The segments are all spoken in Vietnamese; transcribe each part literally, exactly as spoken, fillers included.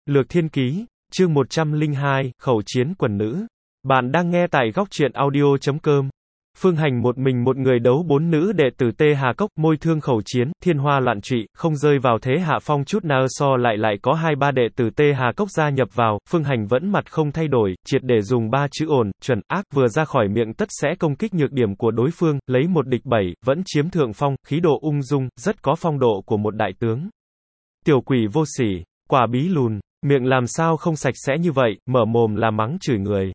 Lược Thiên Ký, chương một trăm lẻ hai, Khẩu chiến quần nữ. Bạn đang nghe tại góc truyện audio chấm com. Phương Hành một mình một người đấu bốn nữ đệ tử Tê Hà Cốc, môi thương khẩu chiến, thiên hoa loạn trụy, không rơi vào thế hạ phong chút nào. So lại lại có hai ba đệ tử Tê Hà Cốc gia nhập vào, Phương Hành vẫn mặt không thay đổi, triệt để dùng ba chữ ổn, chuẩn, ác vừa ra khỏi miệng tất sẽ công kích nhược điểm của đối phương, lấy một địch bảy, vẫn chiếm thượng phong, khí độ ung dung, rất có phong độ của một đại tướng. Tiểu quỷ vô sỉ, quả bí lùn, miệng làm sao không sạch sẽ như vậy, mở mồm là mắng chửi người.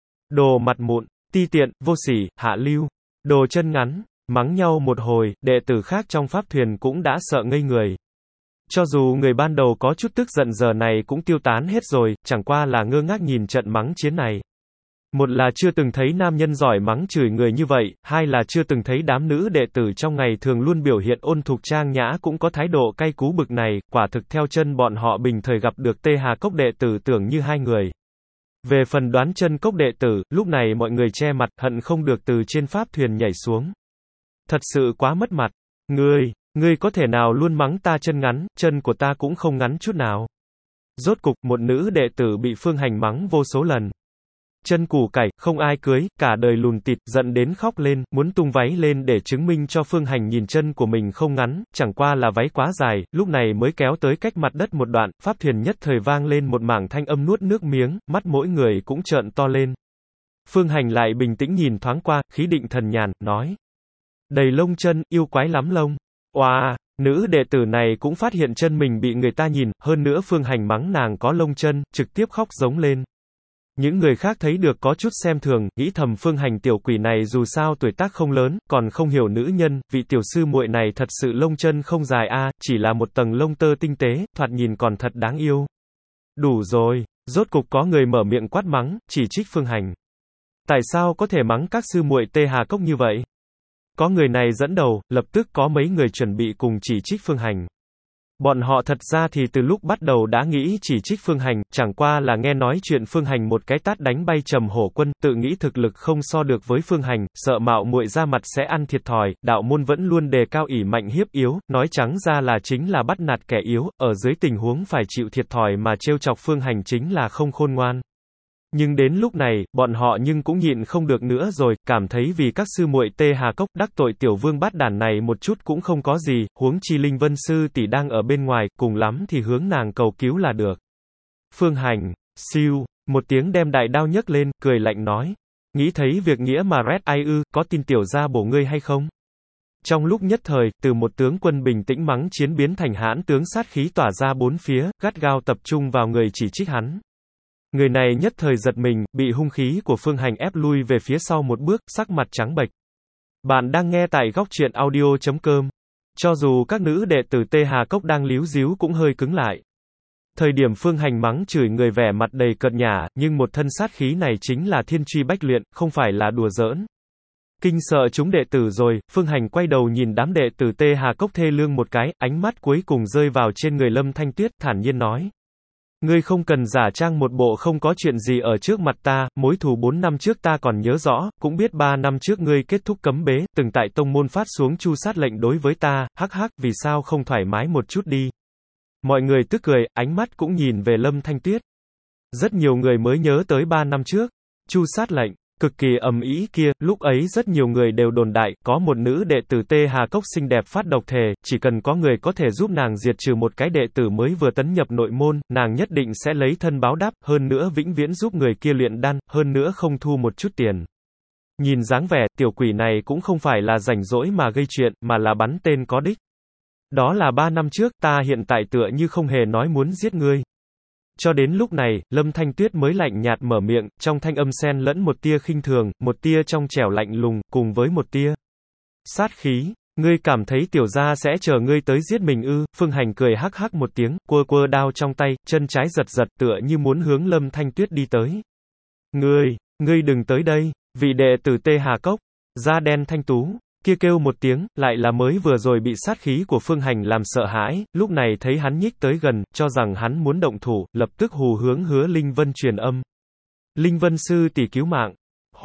Đồ mặt mụn, ti tiện, vô sỉ, hạ lưu, đồ chân ngắn, mắng nhau một hồi, đệ tử khác trong pháp thuyền cũng đã sợ ngây người. Cho dù người ban đầu có chút tức giận giờ này cũng tiêu tán hết rồi, chẳng qua là ngơ ngác nhìn trận mắng chiến này. Một là chưa từng thấy nam nhân giỏi mắng chửi người như vậy, hai là chưa từng thấy đám nữ đệ tử trong ngày thường luôn biểu hiện ôn thục trang nhã cũng có thái độ cay cú bực này, quả thực theo chân bọn họ bình thời gặp được Tê Hà Cốc đệ tử tưởng như hai người. Về phần Đoán Chân Cốc đệ tử, lúc này mọi người che mặt, hận không được từ trên pháp thuyền nhảy xuống. Thật sự quá mất mặt. Ngươi, ngươi có thể nào luôn mắng ta chân ngắn, chân của ta cũng không ngắn chút nào. Rốt cục, một nữ đệ tử bị Phương Hành mắng vô số lần. Chân củ cải, không ai cưới, cả đời lùn tịt, giận đến khóc lên, muốn tung váy lên để chứng minh cho Phương Hành nhìn chân của mình không ngắn, chẳng qua là váy quá dài, lúc này mới kéo tới cách mặt đất một đoạn, pháp thuyền nhất thời vang lên một mảng thanh âm nuốt nước miếng, mắt mỗi người cũng trợn to lên. Phương Hành lại bình tĩnh nhìn thoáng qua, khí định thần nhàn, nói. Đầy lông chân, yêu quái lắm lông. Oà, nữ đệ tử này cũng phát hiện chân mình bị người ta nhìn, hơn nữa Phương Hành mắng nàng có lông chân, trực tiếp khóc giống lên. Những người khác thấy được có chút xem thường, nghĩ thầm Phương Hành tiểu quỷ này dù sao tuổi tác không lớn, còn không hiểu nữ nhân, vị tiểu sư muội này thật sự lông chân không dài a, chỉ là một tầng lông tơ tinh tế, thoạt nhìn còn thật đáng yêu. Đủ rồi, rốt cục có người mở miệng quát mắng, chỉ trích Phương Hành. Tại sao có thể mắng các sư muội Tê Hà Cốc như vậy? Có người này dẫn đầu, lập tức có mấy người chuẩn bị cùng chỉ trích Phương Hành. Bọn họ thật ra thì từ lúc bắt đầu đã nghĩ chỉ trích Phương Hành, chẳng qua là nghe nói chuyện Phương Hành một cái tát đánh bay Trầm Hổ Quân, tự nghĩ thực lực không so được với Phương Hành, sợ mạo muội ra mặt sẽ ăn thiệt thòi, đạo môn vẫn luôn đề cao ỷ mạnh hiếp yếu, nói trắng ra là chính là bắt nạt kẻ yếu, ở dưới tình huống phải chịu thiệt thòi mà trêu chọc Phương Hành chính là không khôn ngoan. Nhưng đến lúc này, bọn họ nhưng cũng nhịn không được nữa rồi, cảm thấy vì các sư muội Tê Hà Cốc đắc tội tiểu vương bát đàn này một chút cũng không có gì, huống chi Linh Vân sư tỷ đang ở bên ngoài, cùng lắm thì hướng nàng cầu cứu là được. Phương Hành, siêu, một tiếng đem đại đao nhấc lên, cười lạnh nói, nghĩ thấy việc nghĩa mà rét ai ư, có tin tiểu gia bổ ngươi hay không? Trong lúc nhất thời, từ một tướng quân bình tĩnh mắng chiến biến thành hãn tướng sát khí tỏa ra bốn phía, gắt gao tập trung vào người chỉ trích hắn. Người này nhất thời giật mình, bị hung khí của Phương Hành ép lui về phía sau một bước, sắc mặt trắng bệch. Bạn đang nghe tại góc truyện audio chấm com. Cho dù các nữ đệ tử Tê Hà Cốc đang líu díu cũng hơi cứng lại. Thời điểm Phương Hành mắng chửi người vẻ mặt đầy cợt nhả, nhưng một thân sát khí này chính là thiên truy bách luyện, không phải là đùa giỡn. Kinh sợ chúng đệ tử rồi, Phương Hành quay đầu nhìn đám đệ tử Tê Hà Cốc thê lương một cái, ánh mắt cuối cùng rơi vào trên người Lâm Thanh Tuyết, thản nhiên nói. Ngươi không cần giả trang một bộ không có chuyện gì ở trước mặt ta, mối thù bốn năm trước ta còn nhớ rõ, cũng biết ba năm trước ngươi kết thúc cấm bế, từng tại tông môn phát xuống chu sát lệnh đối với ta, hắc hắc, vì sao không thoải mái một chút đi. Mọi người tức cười, ánh mắt cũng nhìn về Lâm Thanh Tuyết. Rất nhiều người mới nhớ tới ba năm trước, chu sát lệnh. Cực kỳ ầm ĩ kia, lúc ấy rất nhiều người đều đồn đại, có một nữ đệ tử Tê Hà Cốc xinh đẹp phát độc thể, chỉ cần có người có thể giúp nàng diệt trừ một cái đệ tử mới vừa tấn nhập nội môn, nàng nhất định sẽ lấy thân báo đáp, hơn nữa vĩnh viễn giúp người kia luyện đan, hơn nữa không thu một chút tiền. Nhìn dáng vẻ, tiểu quỷ này cũng không phải là rảnh rỗi mà gây chuyện, mà là bắn tên có đích. Đó là ba năm trước, ta hiện tại tựa như không hề nói muốn giết ngươi. Cho đến lúc này, Lâm Thanh Tuyết mới lạnh nhạt mở miệng, trong thanh âm xen lẫn một tia khinh thường, một tia trong trẻo lạnh lùng, cùng với một tia sát khí. Ngươi cảm thấy tiểu gia sẽ chờ ngươi tới giết mình ư? Phương Hành cười hắc hắc một tiếng, quơ quơ đao trong tay, chân trái giật giật tựa như muốn hướng Lâm Thanh Tuyết đi tới. Ngươi, ngươi đừng tới đây, vị đệ tử Tê Hà Cốc, da đen thanh tú. Kia kêu một tiếng, lại là mới vừa rồi bị sát khí của Phương Hành làm sợ hãi, lúc này thấy hắn nhích tới gần, cho rằng hắn muốn động thủ, lập tức hù hướng Hứa Linh Vân truyền âm. Linh Vân sư tỷ cứu mạng. Hô,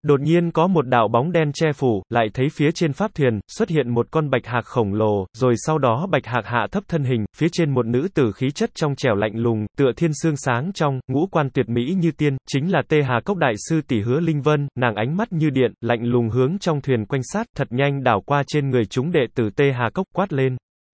Đột nhiên có một đạo bóng đen che phủ, lại thấy phía trên pháp thuyền, xuất hiện một con bạch hạc khổng lồ, rồi sau đó bạch hạc hạ thấp thân hình, phía trên một nữ tử khí chất trong trẻo lạnh lùng, tựa thiên sương sáng trong, ngũ quan tuyệt mỹ như tiên, chính là Tê Hà Cốc đại sư tỷ Hứa Linh Vân, nàng ánh mắt như điện, lạnh lùng hướng trong thuyền quanh sát, thật nhanh đảo qua trên người chúng đệ tử Tê Hà Cốc, quát lên.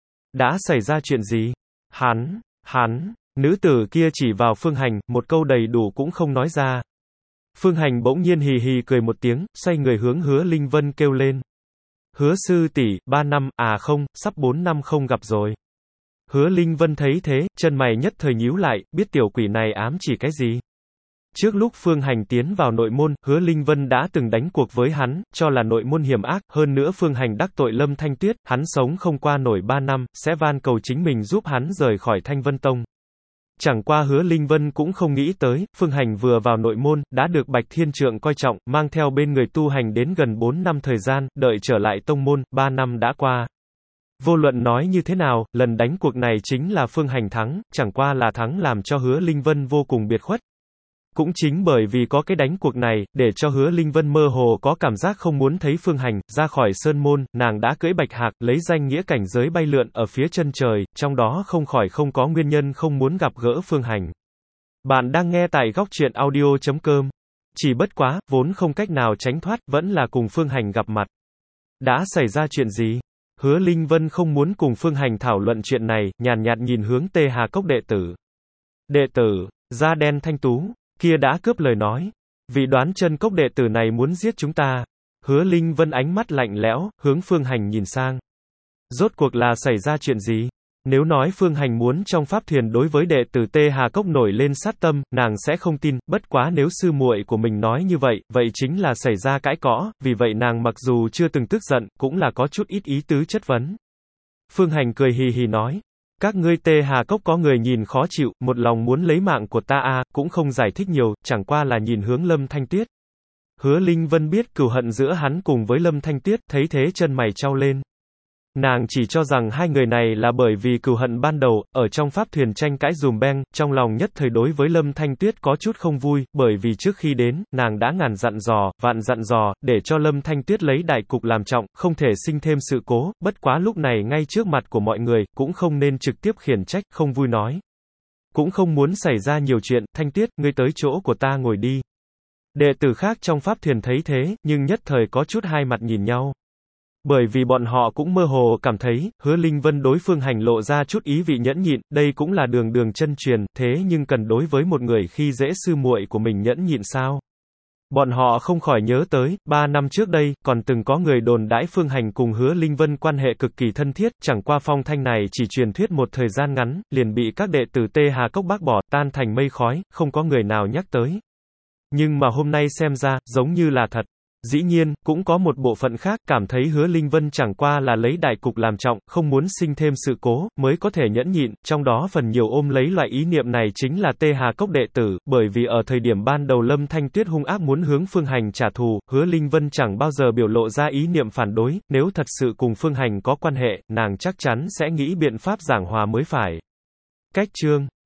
Đã xảy ra chuyện gì? Hắn, hắn, nữ tử kia chỉ vào Phương Hành, một câu đầy đủ cũng không nói ra. Phương Hành bỗng nhiên hì hì cười một tiếng, xoay người hướng Hứa Linh Vân kêu lên. Hứa sư tỷ, ba năm, à không, sắp bốn năm không gặp rồi. Hứa Linh Vân thấy thế, chân mày nhất thời nhíu lại, biết tiểu quỷ này ám chỉ cái gì. Trước lúc Phương Hành tiến vào nội môn, Hứa Linh Vân đã từng đánh cuộc với hắn, cho là nội môn hiểm ác, hơn nữa Phương Hành đắc tội Lâm Thanh Tuyết, hắn sống không qua nổi ba năm, sẽ van cầu chính mình giúp hắn rời khỏi Thanh Vân Tông. Chẳng qua Hứa Linh Vân cũng không nghĩ tới, Phương Hành vừa vào nội môn, đã được Bạch Thiên Trượng coi trọng, mang theo bên người tu hành đến gần bốn năm thời gian, đợi trở lại tông môn, ba năm đã qua. Vô luận nói như thế nào, lần đánh cuộc này chính là Phương Hành thắng, chẳng qua là thắng làm cho Hứa Linh Vân vô cùng biệt khuất. Cũng chính bởi vì có cái đánh cuộc này, để cho Hứa Linh Vân mơ hồ có cảm giác không muốn thấy Phương Hành, ra khỏi sơn môn, nàng đã cưỡi bạch hạc, lấy danh nghĩa cảnh giới bay lượn ở phía chân trời, trong đó không khỏi không có nguyên nhân không muốn gặp gỡ Phương Hành. Bạn đang nghe tại góc truyện audio chấm com. Chỉ bất quá, vốn không cách nào tránh thoát, vẫn là cùng Phương Hành gặp mặt. Đã xảy ra chuyện gì? Hứa Linh Vân không muốn cùng Phương Hành thảo luận chuyện này, nhàn nhạt nhìn hướng Tê Hà Cốc đệ tử. Đệ tử, da đen thanh tú, kia đã cướp lời nói. Vì đoán chân cốc đệ tử này muốn giết chúng ta. Hứa Linh Vân ánh mắt lạnh lẽo, hướng Phương Hành nhìn sang. Rốt cuộc là xảy ra chuyện gì? Nếu nói Phương Hành muốn trong pháp thuyền đối với đệ tử Tê Hà Cốc nổi lên sát tâm, nàng sẽ không tin, bất quá nếu sư muội của mình nói như vậy, vậy chính là xảy ra cãi cõ, vì vậy nàng mặc dù chưa từng tức giận, cũng là có chút ít ý tứ chất vấn. Phương Hành cười hì hì nói. Các ngươi Tê Hà Cốc có người nhìn khó chịu, một lòng muốn lấy mạng của ta a, cũng không giải thích nhiều, chẳng qua là nhìn hướng Lâm Thanh Tuyết. Hứa Linh Vân biết cừu hận giữa hắn cùng với Lâm Thanh Tuyết, thấy thế chân mày chau lên. Nàng chỉ cho rằng hai người này là bởi vì cừu hận ban đầu, ở trong pháp thuyền tranh cãi dùm beng, trong lòng nhất thời đối với Lâm Thanh Tuyết có chút không vui, bởi vì trước khi đến, nàng đã ngàn dặn dò, vạn dặn dò, để cho Lâm Thanh Tuyết lấy đại cục làm trọng, không thể sinh thêm sự cố, bất quá lúc này ngay trước mặt của mọi người, cũng không nên trực tiếp khiển trách, không vui nói. Cũng không muốn xảy ra nhiều chuyện, Thanh Tuyết, ngươi tới chỗ của ta ngồi đi. Đệ tử khác trong pháp thuyền thấy thế, nhưng nhất thời có chút hai mặt nhìn nhau. Bởi vì bọn họ cũng mơ hồ cảm thấy, Hứa Linh Vân đối Phương Hành lộ ra chút ý vị nhẫn nhịn, đây cũng là đường đường chân truyền, thế nhưng cần đối với một người khi dễ sư muội của mình nhẫn nhịn sao? Bọn họ không khỏi nhớ tới, ba năm trước đây, còn từng có người đồn đãi Phương Hành cùng Hứa Linh Vân quan hệ cực kỳ thân thiết, chẳng qua phong thanh này chỉ truyền thuyết một thời gian ngắn, liền bị các đệ tử Tê Hà Cốc bác bỏ, tan thành mây khói, không có người nào nhắc tới. Nhưng mà hôm nay xem ra, giống như là thật. Dĩ nhiên, cũng có một bộ phận khác cảm thấy Hứa Linh Vân chẳng qua là lấy đại cục làm trọng, không muốn sinh thêm sự cố, mới có thể nhẫn nhịn, trong đó phần nhiều ôm lấy loại ý niệm này chính là Tê Hà Cốc đệ tử, bởi vì ở thời điểm ban đầu Lâm Thanh Tuyết hung ác muốn hướng Phương Hành trả thù, Hứa Linh Vân chẳng bao giờ biểu lộ ra ý niệm phản đối, nếu thật sự cùng Phương Hành có quan hệ, nàng chắc chắn sẽ nghĩ biện pháp giảng hòa mới phải. Cách chương